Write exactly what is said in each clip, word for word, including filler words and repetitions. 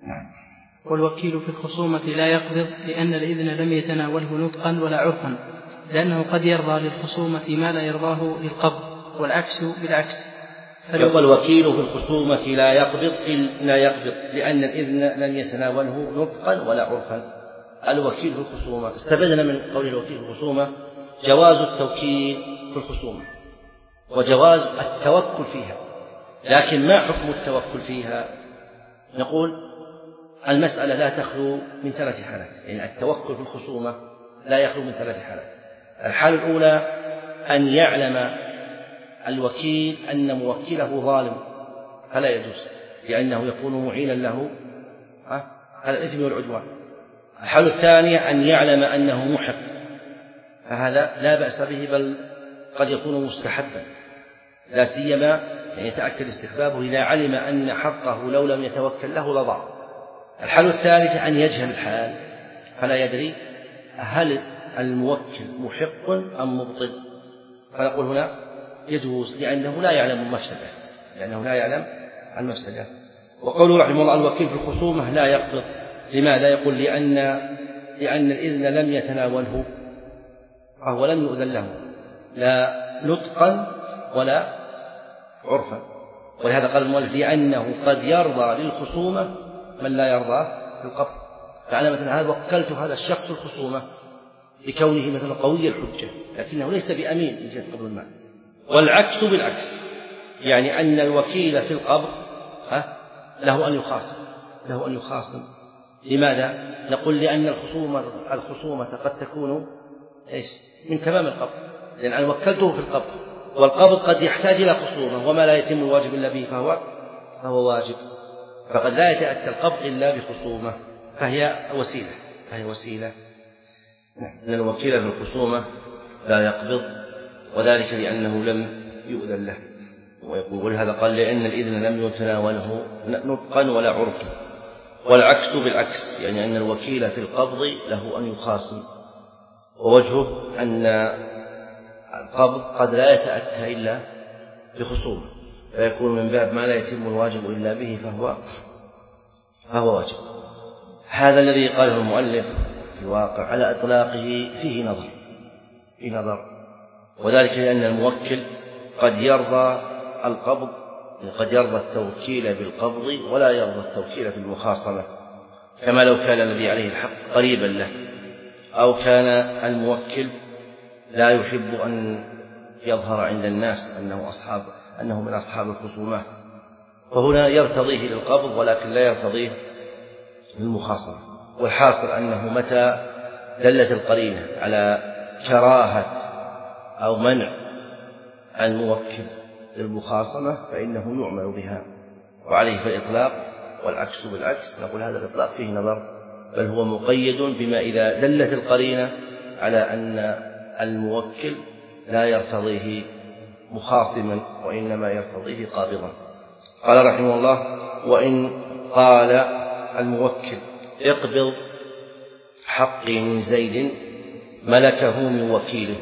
والوكيل في الخصومة لا يقبض لأن الإذن لم يتناوله نطقا ولا عرفا، لأنه قد يرضى للخصومة ما لا يرضاه للقبض، والعكس بالعكس. والوكيل في الخصومة لا يقبض لا يقبض لأن الإذن لم يتناوله نطقا ولا عرفا. الوكيل في الخصومة، استفدنا من قول الوكيل في الخصومة جواز التوكيل في الخصومة وجواز التوكل فيها. لكن ما حكم التوكل فيها؟ نقول المسألة لا تخلو من ثلاث حالات، يعني التوكل في الخصومة لا يخلو من ثلاث حالات. الحالة الأولى أن يعلم الوكيل أن موكله ظالم فلا يجوز، لأنه يكون معينا له على الإثم والعدوان. الحالة الثانية أن يعلم أنه محق، فهذا لا بأس به، بل قد يكون مستحبا، لا سيما يعني يتأكد استحبابه إذا علم أن حقه لو لم يتوكل له لضاع. الحالة الثالثة أن يجهل الحال فلا يدري هل الموكل محق أم مبطل، فنقول هنا يجوز لأنه لا يعلم المفسدة، لأنه لا يعلم المفسدة. وقوله رحمه الله الوكيل في الخصومة لا يقبض، لماذا؟ يقول لأن لأن الإذن لم يتناوله، فهو لم يؤذن له لا نطقا ولا عرفا. ولهذا قال المؤلف لأنه قد يرضى للخصومة من لا يرضى للقبض. فأنا مثلا هذا وكلت هذا الشخص الخصومة بكونه مثلا قوي الحجة، لكنه ليس بأمين من جهة قبض المال. والعكس بالعكس، يعني أن الوكيل في القبض له أن يخاصم له أن يخاصم لماذا؟ نقول لأن الخصومة الخصومة قد تكون إيش؟ من تمام القبض، لأن أنا وكلته في القبض، والقبض قد يحتاج إلى خصومة، وما لا يتم الواجب إلا به فهو فهو واجب، فقد لا يتأتى القبض إلا بخصومة، فهي وسيلة فهي وسيلة أن الوكيل في الخصومة لا يقبض، وذلك لأنه لم يؤذن له. ويقول هذا قال لأن الإذن لم يتناوله نطقا ولا عرفا. والعكس بالعكس، يعني أن الوكيل في القبض له أن يخاصم، ووجهه أن القبض قد لا يتأتى إلا بخصومة، فيكون من باب ما لا يتم الواجب إلا به فهو فهو واجب. هذا الذي قاله المؤلف في الواقع على إطلاقه فيه نظر فيه نظر وذلك لأن الموكل قد يرضى القبض، قد يرضى التوكيل بالقبض ولا يرضى التوكيل في المخاصمة، كما لو كان الذي عليه الحق قريبا له، أو كان الموكل لا يحب أن يظهر عند الناس أنه أصحاب أنه من أصحاب الخصومات، فهنا يرتضيه للقبض ولكن لا يرتضيه للمخاصمة. والحاصل أنه متى دلت القرينة على كراهة أو منع الموكل للمخاصمة فإنه يعمل بها، وعليه في الإطلاق. والعكس بالعكس، نقول هذا الإطلاق فيه نظر، بل هو مقيد بما إذا دلت القرينة على أن الموكل لا يرتضيه مخاصما وإنما يرتضيه قابضا. قال رحمه الله وإن قال الموكل اقبض حقي من زيد ملكه من وكيله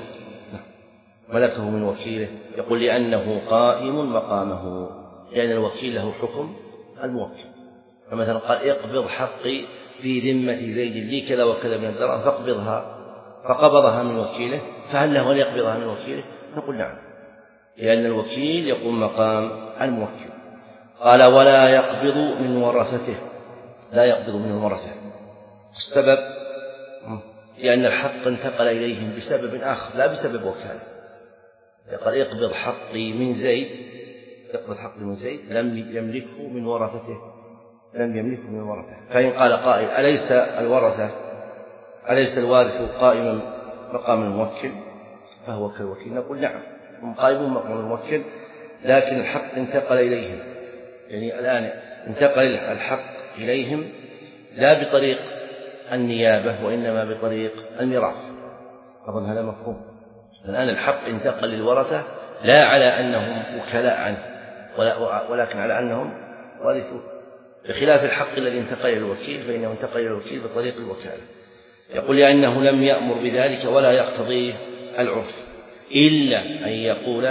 ملكه من وكيله يقول لأنه قائم مقامه، لأن يعني الوكيل له حكم الموكل. فمثلا قال اقبض حقي في ذمة زيد لي كذا وكذا من الدراهم فاقبضها، فقبضها من وكيله، فهل له أن يقبضها من وكيله؟ نقول نعم، لأن الوكيل يقوم مقام الموكل. قال ولا يقبض من ورثته، لا يقبض من الورثة. السبب لأن الحق انتقل إليهم بسبب آخر لا بسبب وكالة. قال اقبض حقي من زيد اقبض حقي من زيد لم يملكه من ورثته لم يملكه من ورثته. فإن قال قائل أليس الورثة أليس الوارث قائما مقام الموكل فهو كالوكيل؟ نقول نعم، هم قائمون مقام الموكل، لكن الحق انتقل إليهم، يعني الآن انتقل الحق إليهم لا بطريق النيابة وإنما بطريق الميراث. أظن هذا مفهوم. الآن الحق انتقل للورثة لا على أنهم وكلاء عنه ولكن على أنهم وارثون، بخلاف الحق الذي انتقل إلى الوكيل فإنه انتقل إلى الوكيل بطريق الوكالة. يقول لأنه لم يأمر بذلك ولا يقتضيه العرف، إلا أن يقول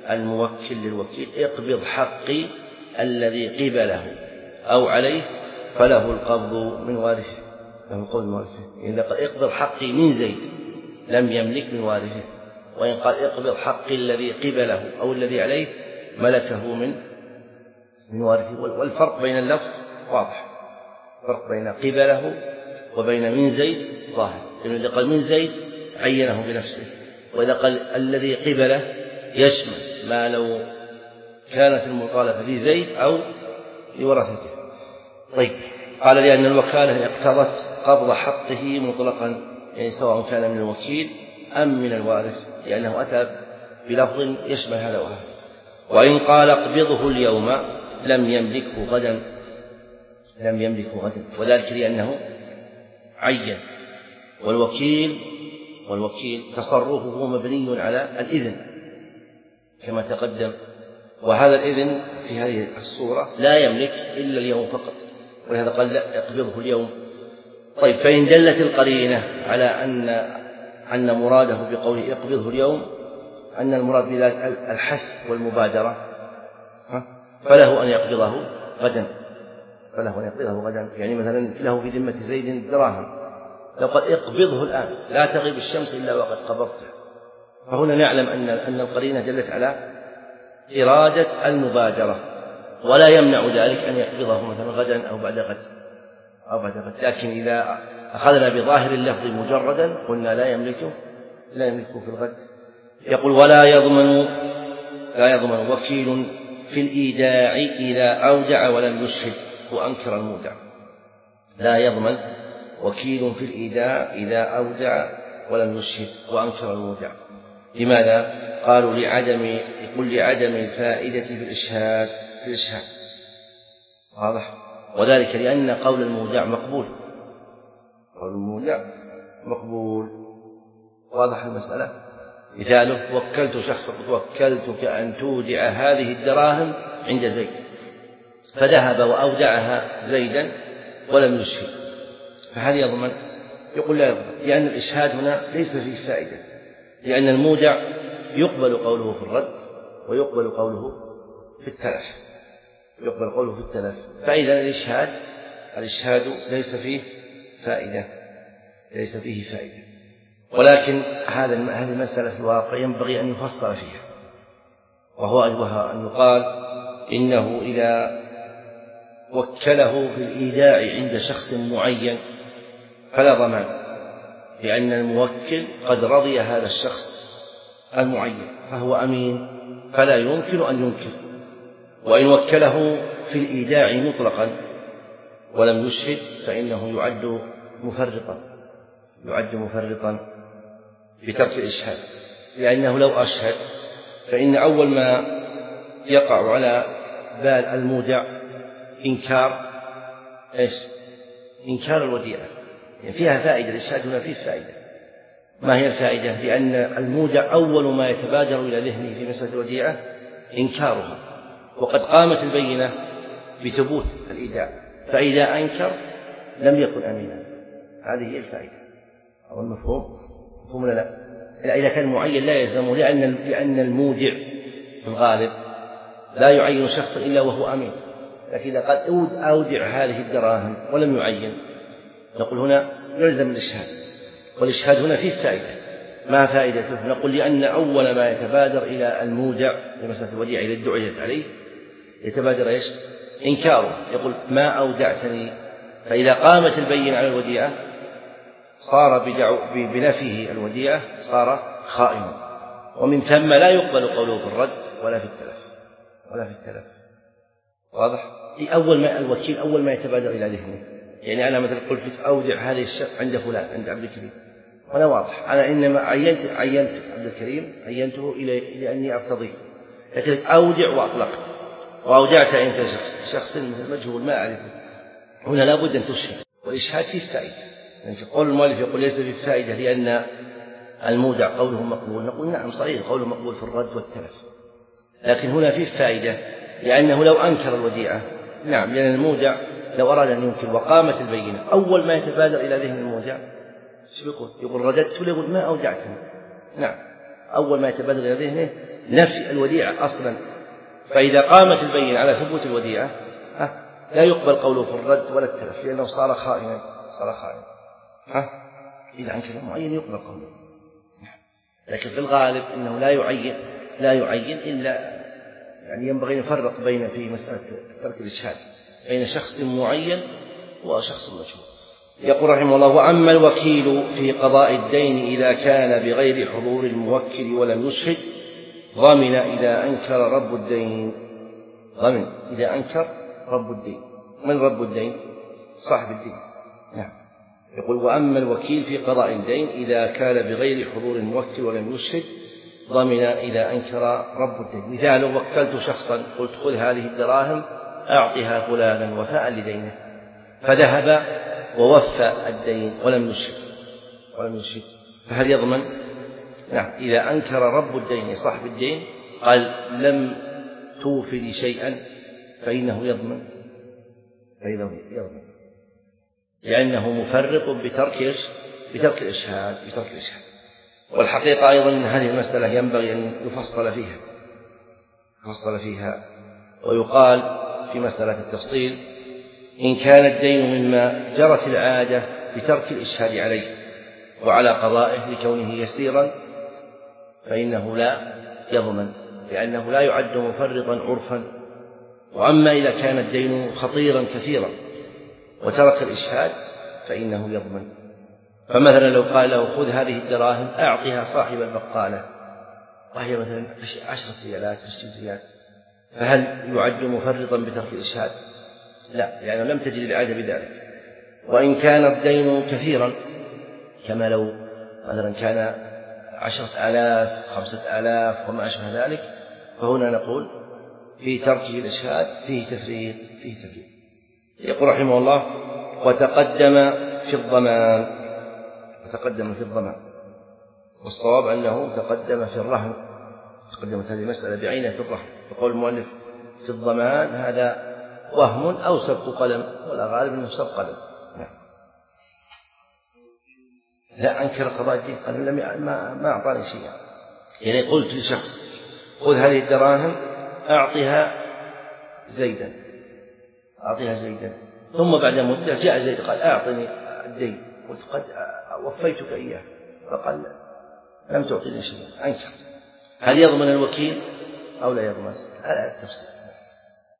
الموكل للوكيل اقبض حقي الذي قبله أو عليه فله القبض من وارثه، له القبض من وارثه. إن قال اقبض حقي من زيد لم يملك من وارثه، وإن قال اقبض حقي الذي قبله أو الذي عليه ملكه من من وارثه. والفرق بين اللفظ واضح، الفرق بين قبله وبين من زيد ظاهر، لأنه إذا قال من زيد عينه بنفسه، وإذا قال الذي قبله يشمل ما لو كانت المطالبة في زيد أو لورثته. طيب، قال لأن الوكالة اقتضت قبض حقه مطلقا، يعني سواء كان من الوكيل أم من الوارث، لأنه أتى بلفظ يشمل هذا وهذا. وإن قال اقبضه اليوم لم يملكه غدا، لم يملكه غدا، وذلك لأنه عين، والوكيل والوكيل تصرفه مبني على الإذن كما تقدم، وهذا الإذن في هذه الصورة لا يملك إلا اليوم فقط، ولهذا قال لا اقبضه اليوم. طيب، فإن دلت القرينة على أن أن مراده بقوله اقبضه اليوم أن المراد بذلك الحث والمبادرة، فله أن يقبضه غدا، فله أن يقبضه غدا. يعني مثلا له في ذمة زيد دراهم، لو قال اقبضه الآن لا تغيب الشمس إلا وقد قبضته، فهنا نعلم أن أن القرينة دلت على إرادة المبادرة، ولا يمنع ذلك أن يقبضه مثلا غدا أو بعد غد أو بعد غد. لكن إذا أخذنا بظاهر اللفظ مجردا قلنا لا يملكه لا يملكه في الغد. يقول ولا يضمن لا يضمن وكيل في الإيداع إذا أودع ولم يشهد وأنكر المودع. لا يضمن وكيل في الإيداع إذا أودع ولم يشهد وأنكر المودع. لماذا؟ قالوا لعدم يقول لعدم الفائدة في الإشهاد في الإشهاد واضح، وذلك لأن قول المودع مقبول، قول المودع مقبول. واضح المسألة. مثاله وكلت شخصا وكلتك أن تودع هذه الدراهم عند زيد، فذهب وأودعها زيدا ولم يشهد، فهل يضمن؟ يقول لا يضمن، لأن الإشهاد هنا ليس فيه فائدة، لأن المودع يقبل قوله في الرد ويقبل قوله في التلف، يقبل قوله في التلف. فإذا الإشهاد الإشهاد ليس فيه فائدة، ليس فيه فائدة. ولكن هذا هذه المسألة في الواقع ينبغي أن يفصل فيها، وهو أن يقال إنه إذا وكله في الإيداع عند شخص معين فلا ضمان، لأن الموكل قد رضي هذا الشخص المعين فهو أمين فلا يمكن أن ينكر. وإن وكله في الإيداع مطلقا ولم يشهد فإنه يعد مفرطا يعد مفرطا بترك الإشهاد، لأنه لو أشهد فإن أول ما يقع على بال المودع إنكار إيش؟ إنكار الوديعة. يعني فيها فائدة، الإشهاد هنا فيه فائدة. ما هي الفائدة؟ لأن المودع أول ما يتبادر إلى ذهنه في مسألة الوديعة إنكارها، وقد قامت البينة بثبوت الإيداع، فإذا أنكر لم يكن أمينا. هذه هي الفائدة. أو المفهوم؟ مفهوم لا لا إذا كان معين لا يلزمه، لأن لأن المودع في الغالب لا يعين شخصا إلا وهو أمين. لكن إذا قال أودع هذه الدراهم ولم يعين نقول هنا يلزم الإشهاد، والإشهاد هنا فيه فائدة. ما فائدته؟ نقول لأن أول ما يتبادر إلى المودع في مسألة الوديعة إذا ادعيت عليه يتبادر إيش؟ إنكاره، يقول ما أودعتني. فإذا قامت البينة على الوديعة صار بنفيه الوديعة صار خائنا، ومن ثم لا يقبل قوله في الرد ولا في التلف ولا في التلف. واضح؟ أول ما الوكيل أول ما يتبادر إلى ذهنه، يعني أنا مثلا قلت أودع هذه الشقة عند فلان عند عبد الكريم، وأنا واضح أنا إنما عينت عينت عبد الكريم عينته إلى لأني أرتضيه، لكن أودع وأطلقت وأودعت عند شخص شخص مجهول ما أعرفه، هنا لا بد أن تشهد، والإشهاد فيه فائدة. يعني قول المؤلف يقول ليس فيه فائدة لأن المودع قوله مقبول، نقول نعم صحيح قوله مقبول في الرد والتلف، لكن هنا فيه فائدة لأنه لو أنكر الوديعة نعم، لأن المودع لو أراد أن ينكر وقامت البينة أول ما يتبادر إلى ذهن المودع شو يقول؟ يقول رددت له، يقول ما أودعتني. نعم، أول ما يتبادر إلى ذهنه نفي الوديعة أصلا، فإذا قامت البينة على ثبوت الوديعة لا يقبل قوله في الرد ولا التلف لأنه صار خائنا صار خائنا ها إذا أنكر معين يقبل قوله، لكن في الغالب أنه لا يعين لا يعين إلا يعني ينبغي أن نفرق بين في مسألة ترك الإشهاد بين شخص معين وشخص مجهول. يقول رحمه الله: وأما الوكيل في قضاء الدين إذا كان بغير حضور الموكل ولم يشهد ضمن إذا أنكر رب الدين. ضمن إذا أنكر رب الدين. من رب الدين؟ صاحب الدين. نعم. يقول: وأما الوكيل في قضاء الدين إذا كان بغير حضور الموكل ولم يشهد ضمن إذا أنكر رب الدين. مثال: وكلت شخصا قلت خذ هذه الدراهم أعطها فلانا وفاء لدينه، فذهب ووفى الدين ولم يشهد ولم يشهد فهل يضمن؟ نعم. إذا أنكر رب الدين صاحب الدين قال لم توفي لي شيئا فإنه يضمن فإنه يضمن لأنه مفرط بترك بترك الإشهاد بترك الإشهاد. والحقيقة أيضا أن هذه المسألة ينبغي أن يفصل فيها يفصل فيها ويقال في مسألة التفصيل: إن كان الدين مما جرت العادة بترك الإشهاد عليه وعلى قضائه لكونه يسيرا فإنه لا يضمن لأنه لا يعد مفرطا عرفا. وأما إذا كان الدين خطيرا كثيرا وترك الإشهاد فإنه يضمن. فمثلا لو قال له خذ هذه الدراهم أعطها صاحب البقالة وهي مثلا عشرة ريالات عشرين ريال فهل يعد مفرطا بترك الإشهاد؟ لا، لأنه يعني لم تجد العادة بذلك. وإن كان الدين كثيرا كما لو مثلا كان عشرة آلاف خمسة آلاف وما أشبه ذلك فهنا نقول في تركه الإشهاد فيه تفريط فيه تفريط. يقول رحمه الله: وتقدم في الضمان وتقدم في الضمان والصواب أنه تقدم في الرهن. تقدمت هذه المسألة بعينها في الرهن. فقول المؤلف في الضمان هذا وهم أو سبق قلم ولا غالب أنه سبق قلم. لا أنكر قضاء الدين قال لم ما, ما أعطاني شيئا. يعني قلت لشخص خذ هذه الدراهم أعطها زيدا أعطها زيدا ثم بعد مدة جاء زيد قال أعطني الدين قلت قد وفيتك إياه فقال لم تعطيني شيئا أنكر. هل يضمن الوكيل أو لا يضمن؟ هذا التفصيل.